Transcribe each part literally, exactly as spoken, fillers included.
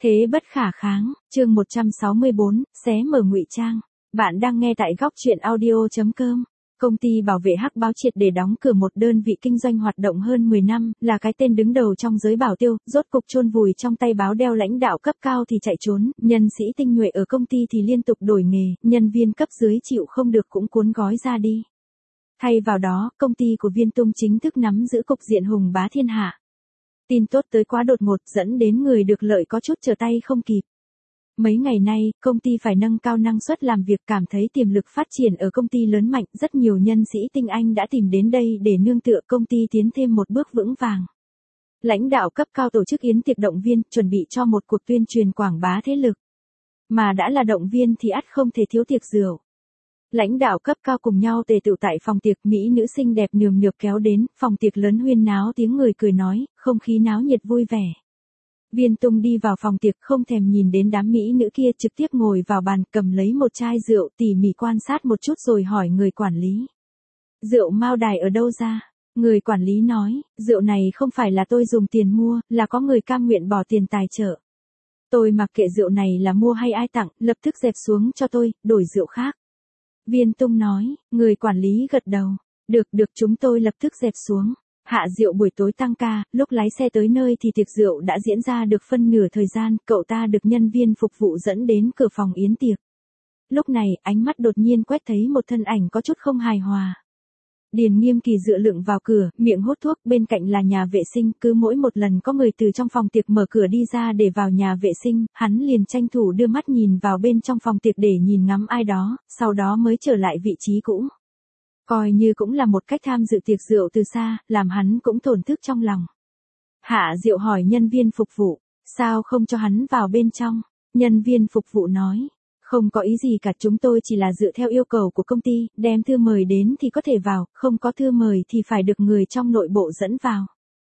Thế bất khả kháng, chương một trăm sáu mươi bốn, xé mở ngụy trang. Bạn đang nghe tại góc truyện audio chấm com. Công ty bảo vệ hắc báo triệt để đóng cửa, một đơn vị kinh doanh hoạt động hơn mười năm, là cái tên đứng đầu trong giới bảo tiêu, rốt cục chôn vùi trong tay báo đeo lãnh đạo cấp cao thì chạy trốn, nhân sĩ tinh nhuệ ở công ty thì liên tục đổi nghề, nhân viên cấp dưới chịu không được cũng cuốn gói ra đi. Thay vào đó, công ty của Viên Tung chính thức nắm giữ cục diện hùng bá thiên hạ. Tin tốt tới quá đột ngột dẫn đến người được lợi có chút trở tay không kịp. Mấy ngày nay, công ty phải nâng cao năng suất làm việc, cảm thấy tiềm lực phát triển ở công ty lớn mạnh, rất nhiều nhân sĩ tinh anh đã tìm đến đây để nương tựa công ty tiến thêm một bước vững vàng. Lãnh đạo cấp cao tổ chức yến tiệc động viên, chuẩn bị cho một cuộc tuyên truyền quảng bá thế lực. Mà đã là động viên thì ắt không thể thiếu tiệc rượu. Lãnh đạo cấp cao cùng nhau tề tựu tại phòng tiệc, mỹ nữ xinh đẹp nườm nượp kéo đến, phòng tiệc lớn huyên náo tiếng người cười nói, không khí náo nhiệt vui vẻ. Viên Tung đi vào phòng tiệc không thèm nhìn đến đám mỹ nữ kia, trực tiếp ngồi vào bàn, cầm lấy một chai rượu, tỉ mỉ quan sát một chút rồi hỏi người quản lý. Rượu Mao Đài ở đâu ra? Người quản lý nói, rượu này không phải là tôi dùng tiền mua, là có người cam nguyện bỏ tiền tài trợ. Tôi mặc kệ rượu này là mua hay ai tặng, lập tức dẹp xuống cho tôi, đổi rượu khác. Viên Tung nói, người quản lý gật đầu. Được được, chúng tôi lập tức dẹp xuống. Hạ Diệu buổi tối tăng ca, lúc lái xe tới nơi thì tiệc rượu đã diễn ra được phân nửa thời gian, cậu ta được nhân viên phục vụ dẫn đến cửa phòng yến tiệc. Lúc này, ánh mắt đột nhiên quét thấy một thân ảnh có chút không hài hòa. Điền Nghiêm Kỳ dựa lưng vào cửa, miệng hút thuốc, bên cạnh là nhà vệ sinh, cứ mỗi một lần có người từ trong phòng tiệc mở cửa đi ra để vào nhà vệ sinh, hắn liền tranh thủ đưa mắt nhìn vào bên trong phòng tiệc để nhìn ngắm ai đó, sau đó mới trở lại vị trí cũ. Coi như cũng là một cách tham dự tiệc rượu từ xa, làm hắn cũng thổn thức trong lòng. Hạ Diệu hỏi nhân viên phục vụ, sao không cho hắn vào bên trong? Nhân viên phục vụ nói, không có ý gì cả, chúng tôi chỉ là dựa theo yêu cầu của công ty, đem thư mời đến thì có thể vào, không có thư mời thì phải được người trong nội bộ dẫn vào.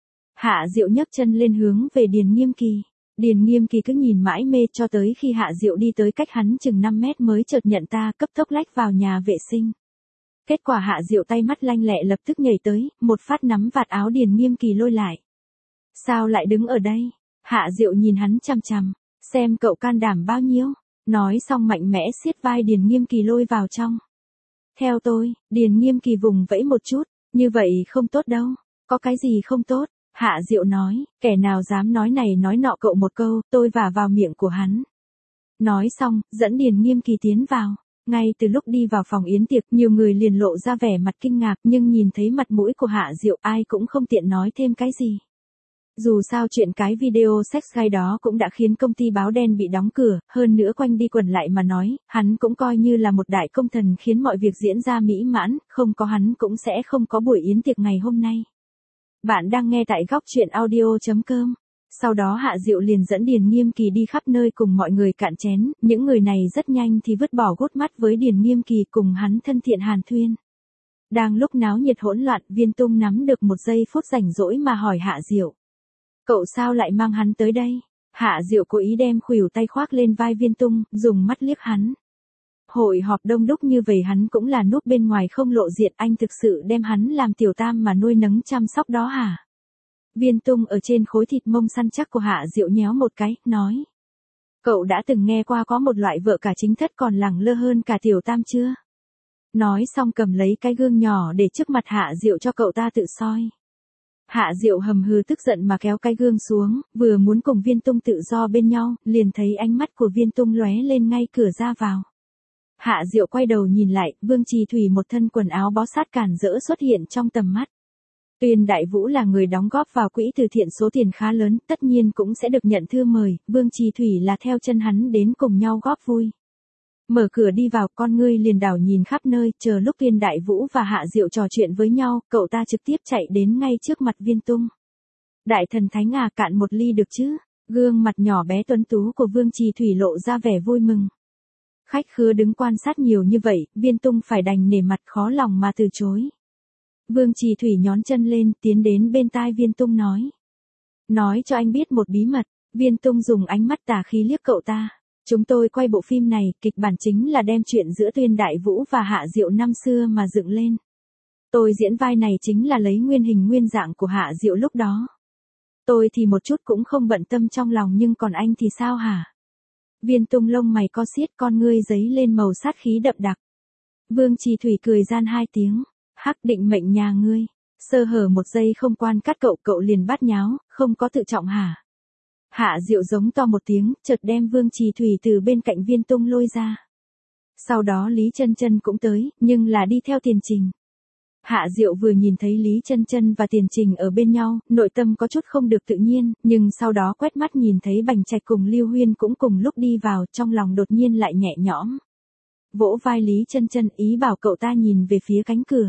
Hạ Diệu nhấc chân lên hướng về Điền Nghiêm Kỳ. Điền Nghiêm Kỳ cứ nhìn mãi mê cho tới khi Hạ Diệu đi tới cách hắn chừng năm mét mới chợt nhận ta, cấp tốc lách vào nhà vệ sinh. Kết quả Hạ Diệu tay mắt lanh lẹ lập tức nhảy tới, một phát nắm vạt áo Điền Nghiêm Kỳ lôi lại. Sao lại đứng ở đây? Hạ Diệu nhìn hắn chằm chằm, xem cậu can đảm bao nhiêu. Nói xong mạnh mẽ siết vai Điền Nghiêm Kỳ lôi vào trong. Theo tôi, Điền Nghiêm Kỳ vùng vẫy một chút, như vậy không tốt đâu. Có cái gì không tốt? Hạ Diệu nói, kẻ nào dám nói này nói nọ cậu một câu, tôi vả vào miệng của hắn. Nói xong, dẫn Điền Nghiêm Kỳ tiến vào. Ngay từ lúc đi vào phòng yến tiệc, nhiều người liền lộ ra vẻ mặt kinh ngạc, nhưng nhìn thấy mặt mũi của Hạ Diệu ai cũng không tiện nói thêm cái gì. Dù sao chuyện cái video sex guy đó cũng đã khiến công ty báo đen bị đóng cửa, hơn nữa quanh đi quẩn lại mà nói, hắn cũng coi như là một đại công thần khiến mọi việc diễn ra mỹ mãn, không có hắn cũng sẽ không có buổi yến tiệc ngày hôm nay. Bạn đang nghe tại góc truyện audio chấm com. Sau đó Hạ Diệu liền dẫn Điền Nghiêm Kỳ đi khắp nơi cùng mọi người cạn chén, những người này rất nhanh thì vứt bỏ gút mắt với Điền Nghiêm Kỳ cùng hắn thân thiện hàn thuyên. Đang lúc náo nhiệt hỗn loạn, Viên Tung nắm được một giây phút rảnh rỗi mà hỏi Hạ Diệu. Cậu sao lại mang hắn tới đây? Hạ Diệu cố ý đem khuỷu tay khoác lên vai Viên Tung, dùng mắt liếc hắn. Hội họp đông đúc như vậy hắn cũng là núp bên ngoài không lộ diện, anh thực sự đem hắn làm tiểu tam mà nuôi nấng chăm sóc đó hả? Viên Tung ở trên khối thịt mông săn chắc của Hạ Diệu nhéo một cái, nói. Cậu đã từng nghe qua có một loại vợ cả chính thất còn lẳng lơ hơn cả tiểu tam chưa? Nói xong cầm lấy cái gương nhỏ để trước mặt Hạ Diệu cho cậu ta tự soi. Hạ Diệu hầm hừ tức giận mà kéo cái gương xuống, vừa muốn cùng Viên Tung tự do bên nhau, liền thấy ánh mắt của Viên Tung lóe lên ngay cửa ra vào. Hạ Diệu quay đầu nhìn lại, Vương Trì Thủy một thân quần áo bó sát cản rỡ xuất hiện trong tầm mắt. Tuyên Đại Vũ là người đóng góp vào quỹ từ thiện số tiền khá lớn, tất nhiên cũng sẽ được nhận thư mời, Vương Trì Thủy là theo chân hắn đến cùng nhau góp vui. Mở cửa đi vào, con ngươi liền đảo nhìn khắp nơi, chờ lúc Tuyên Đại Vũ và Hạ Diệu trò chuyện với nhau, cậu ta trực tiếp chạy đến ngay trước mặt Viên Tung. Đại thần thánh à, cạn một ly được chứ? Gương mặt nhỏ bé tuấn tú của Vương Trì Thủy lộ ra vẻ vui mừng. Khách khứa đứng quan sát nhiều như vậy, Viên Tung phải đành nể mặt khó lòng mà từ chối. Vương Trì Thủy nhón chân lên, tiến đến bên tai Viên Tung nói. Nói cho anh biết một bí mật. Viên Tung dùng ánh mắt tà khí liếc cậu ta. Chúng tôi quay bộ phim này, kịch bản chính là đem chuyện giữa Tuyên Đại Vũ và Hạ Diệu năm xưa mà dựng lên. Tôi diễn vai này chính là lấy nguyên hình nguyên dạng của Hạ Diệu lúc đó. Tôi thì một chút cũng không bận tâm trong lòng nhưng còn anh thì sao hả? Viên Tung lông mày co xiết, con ngươi giấy lên màu sát khí đậm đặc. Vương Trì Thủy cười gian hai tiếng. Hắc, định mệnh nhà ngươi. Sơ hở một giây không quan cắt cậu, cậu liền bắt nháo, không có tự trọng hả? Hạ Diệu giống to một tiếng, chợt đem Vương Trì Thủy từ bên cạnh Viên Tung lôi ra. Sau đó Lý Chân Chân cũng tới, nhưng là đi theo Tiền Trình. Hạ Diệu vừa nhìn thấy Lý Chân Chân và Tiền Trình ở bên nhau, nội tâm có chút không được tự nhiên, nhưng sau đó quét mắt nhìn thấy Bành Trạch cùng Lưu Huyên cũng cùng lúc đi vào, trong lòng đột nhiên lại nhẹ nhõm. Vỗ vai Lý Chân Chân, ý bảo cậu ta nhìn về phía cánh cửa.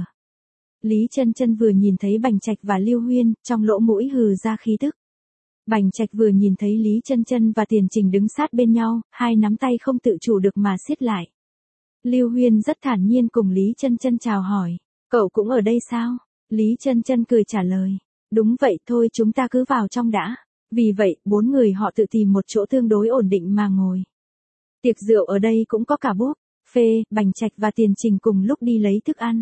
Lý Chân Chân vừa nhìn thấy Bành Trạch và Lưu Huyên, trong lỗ mũi hừ ra khí tức. Bành Trạch vừa nhìn thấy Lý Chân Chân và Tiền Trình đứng sát bên nhau, hai nắm tay không tự chủ được mà siết lại. Lưu Huyên rất thản nhiên cùng Lý Chân Chân chào hỏi. Cậu cũng ở đây sao? Lý Chân Chân cười trả lời. Đúng vậy, thôi chúng ta cứ vào trong đã. Vì vậy, bốn người họ tự tìm một chỗ tương đối ổn định mà ngồi. Tiệc rượu ở đây cũng có cả Bốp, Phê, Bành Trạch và Tiền Trình cùng lúc đi lấy thức ăn.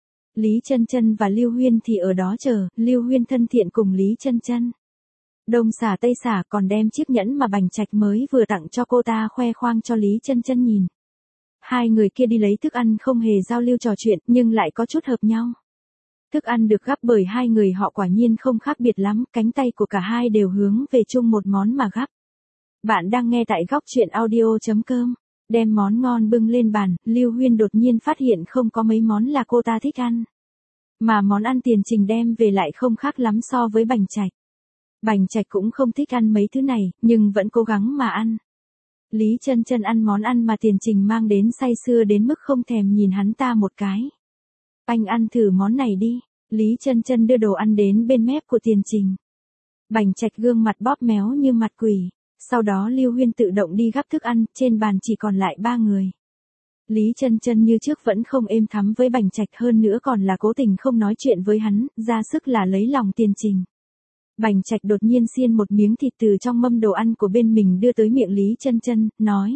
Lý Chân Chân và Lưu Huyên thì ở đó chờ, Lưu Huyên thân thiện cùng Lý Chân Chân. Đông xả tây xả, còn đem chiếc nhẫn mà Bành Trạch mới vừa tặng cho cô ta khoe khoang cho Lý Chân Chân nhìn. Hai người kia đi lấy thức ăn không hề giao lưu trò chuyện nhưng lại có chút hợp nhau. Thức ăn được gắp bởi hai người họ quả nhiên không khác biệt lắm, cánh tay của cả hai đều hướng về chung một món mà gắp. Bạn đang nghe tại góc truyện audio chấm com. Đem món ngon bưng lên bàn, Lưu Huyên đột nhiên phát hiện không có mấy món là cô ta thích ăn. Mà món ăn Tiền Trình đem về lại không khác lắm so với Bành Trạch. Bành Trạch cũng không thích ăn mấy thứ này, nhưng vẫn cố gắng mà ăn. Lý Chân Chân ăn món ăn mà Tiền Trình mang đến say sưa đến mức không thèm nhìn hắn ta một cái. Anh ăn thử món này đi. Lý Chân Chân đưa đồ ăn đến bên mép của Tiền Trình. Bành Trạch gương mặt bóp méo như mặt quỷ. Sau đó Lưu Huyên tự động đi gắp thức ăn, trên bàn chỉ còn lại ba người. Lý Chân Chân như trước vẫn không êm thắm với Bành Trạch, hơn nữa còn là cố tình không nói chuyện với hắn, ra sức là lấy lòng Tiền Trình. Bành Trạch đột nhiên xiên một miếng thịt từ trong mâm đồ ăn của bên mình đưa tới miệng Lý Chân Chân, nói.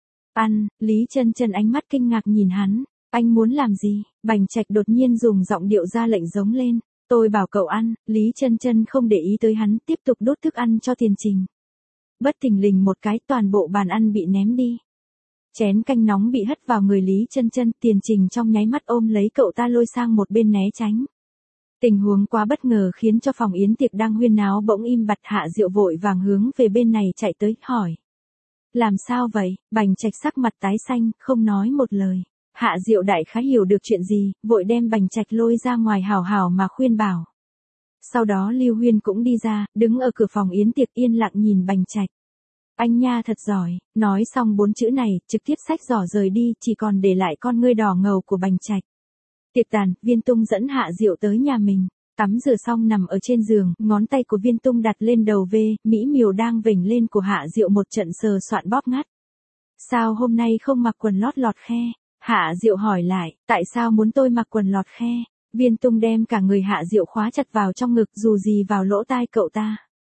Ăn. Lý Chân Chân ánh mắt kinh ngạc nhìn hắn. Anh muốn làm gì? Bành Trạch đột nhiên dùng giọng điệu ra lệnh giống lên. Tôi bảo cậu ăn. Lý Chân Chân không để ý tới hắn, tiếp tục đốt thức ăn cho Tiền Trình. Bất thình lình một cái, toàn bộ bàn ăn bị ném đi. Chén canh nóng bị hất vào người Lý Chân Chân, Tiền Trình trong nháy mắt ôm lấy cậu ta lôi sang một bên né tránh. Tình huống quá bất ngờ khiến cho phòng yến tiệc đang huyên náo bỗng im bặt. Hạ Diệu vội vàng hướng về bên này chạy tới, hỏi. Làm sao vậy? Bành Trạch sắc mặt tái xanh, không nói một lời. Hạ Diệu đại khái hiểu được chuyện gì, vội đem Bành Trạch lôi ra ngoài hào hào mà khuyên bảo. Sau đó Lưu Huyên cũng đi ra, đứng ở cửa phòng yến tiệc yên lặng nhìn Bành Trạch. Anh nha thật giỏi, nói xong bốn chữ này, trực tiếp xách giỏ rời đi, chỉ còn để lại con ngươi đỏ ngầu của Bành Trạch. Tiệc tàn, Viên Tung dẫn Hạ Diệu tới nhà mình, tắm rửa xong nằm ở trên giường, ngón tay của Viên Tung đặt lên đầu V, mỹ miều đang vểnh lên của Hạ Diệu một trận sờ soạn bóp ngắt. Sao hôm nay không mặc quần lót lọt khe? Hạ Diệu hỏi lại, tại sao muốn tôi mặc quần lọt khe? Viên Tung đem cả người Hạ Diệu khóa chặt vào trong ngực, dù gì vào lỗ tai cậu ta.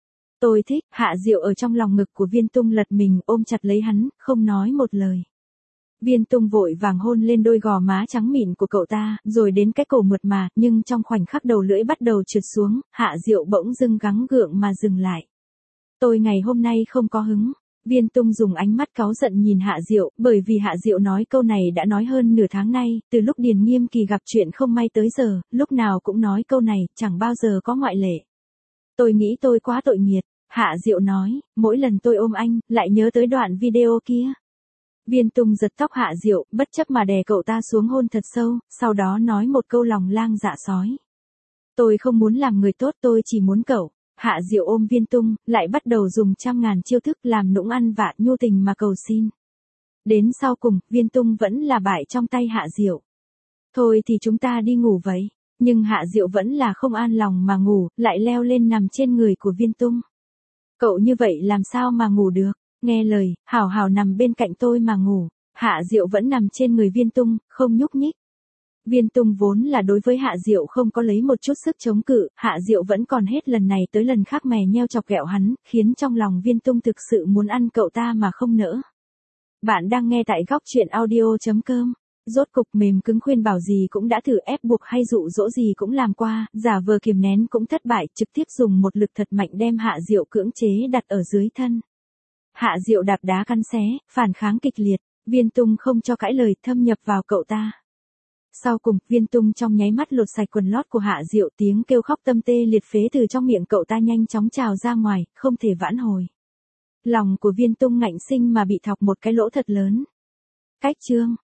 Tôi thích. Hạ Diệu ở trong lòng ngực của Viên Tung lật mình, ôm chặt lấy hắn, không nói một lời. Viên Tung vội vàng hôn lên đôi gò má trắng mịn của cậu ta, rồi đến cái cổ mượt mà, nhưng trong khoảnh khắc đầu lưỡi bắt đầu trượt xuống, Hạ Diệu bỗng dưng gắng gượng mà dừng lại. Tôi ngày hôm nay không có hứng. Viên Tung dùng ánh mắt cáu giận nhìn Hạ Diệu, bởi vì Hạ Diệu nói câu này đã nói hơn nửa tháng nay, từ lúc Điền Nghiêm Kỳ gặp chuyện không may tới giờ, lúc nào cũng nói câu này, chẳng bao giờ có ngoại lệ. Tôi nghĩ tôi quá tội nghiệt. Hạ Diệu nói, mỗi lần tôi ôm anh, lại nhớ tới đoạn video kia. Viên Tung giật tóc Hạ Diệu, bất chấp mà đè cậu ta xuống hôn thật sâu, sau đó nói một câu lòng lang dạ sói. Tôi không muốn làm người tốt, tôi chỉ muốn cậu. Hạ Diệu ôm Viên Tung, lại bắt đầu dùng trăm ngàn chiêu thức làm nũng ăn vạ nhu tình mà cầu xin. Đến sau cùng, Viên Tung vẫn là bại trong tay Hạ Diệu. Thôi thì chúng ta đi ngủ vậy. Nhưng Hạ Diệu vẫn là không an lòng mà ngủ, lại leo lên nằm trên người của Viên Tung. Cậu như vậy làm sao mà ngủ được? Nghe lời, hảo hảo nằm bên cạnh tôi mà ngủ. Hạ Diệu vẫn nằm trên người Viên Tung, không nhúc nhích. Viên Tung vốn là đối với Hạ Diệu không có lấy một chút sức chống cự, Hạ Diệu vẫn còn hết lần này tới lần khác mè nheo chọc ghẹo hắn, khiến trong lòng Viên Tung thực sự muốn ăn cậu ta mà không nỡ. Bạn đang nghe tại góc truyện audio chấm com. Rốt cục mềm cứng khuyên bảo gì cũng đã thử, ép buộc hay dụ dỗ gì cũng làm qua, giả vờ kiềm nén cũng thất bại, trực tiếp dùng một lực thật mạnh đem Hạ Diệu cưỡng chế đặt ở dưới thân. Hạ Diệu đạp đá cắn xé, phản kháng kịch liệt, Viên Tung không cho cãi lời, thâm nhập vào cậu ta. Sau cùng, Viên Tung trong nháy mắt lột sạch quần lót của Hạ Diệu, tiếng kêu khóc tâm tê liệt phế từ trong miệng cậu ta nhanh chóng trào ra ngoài, không thể vãn hồi. Lòng của Viên Tung ngạnh sinh mà bị thọc một cái lỗ thật lớn. Cách chương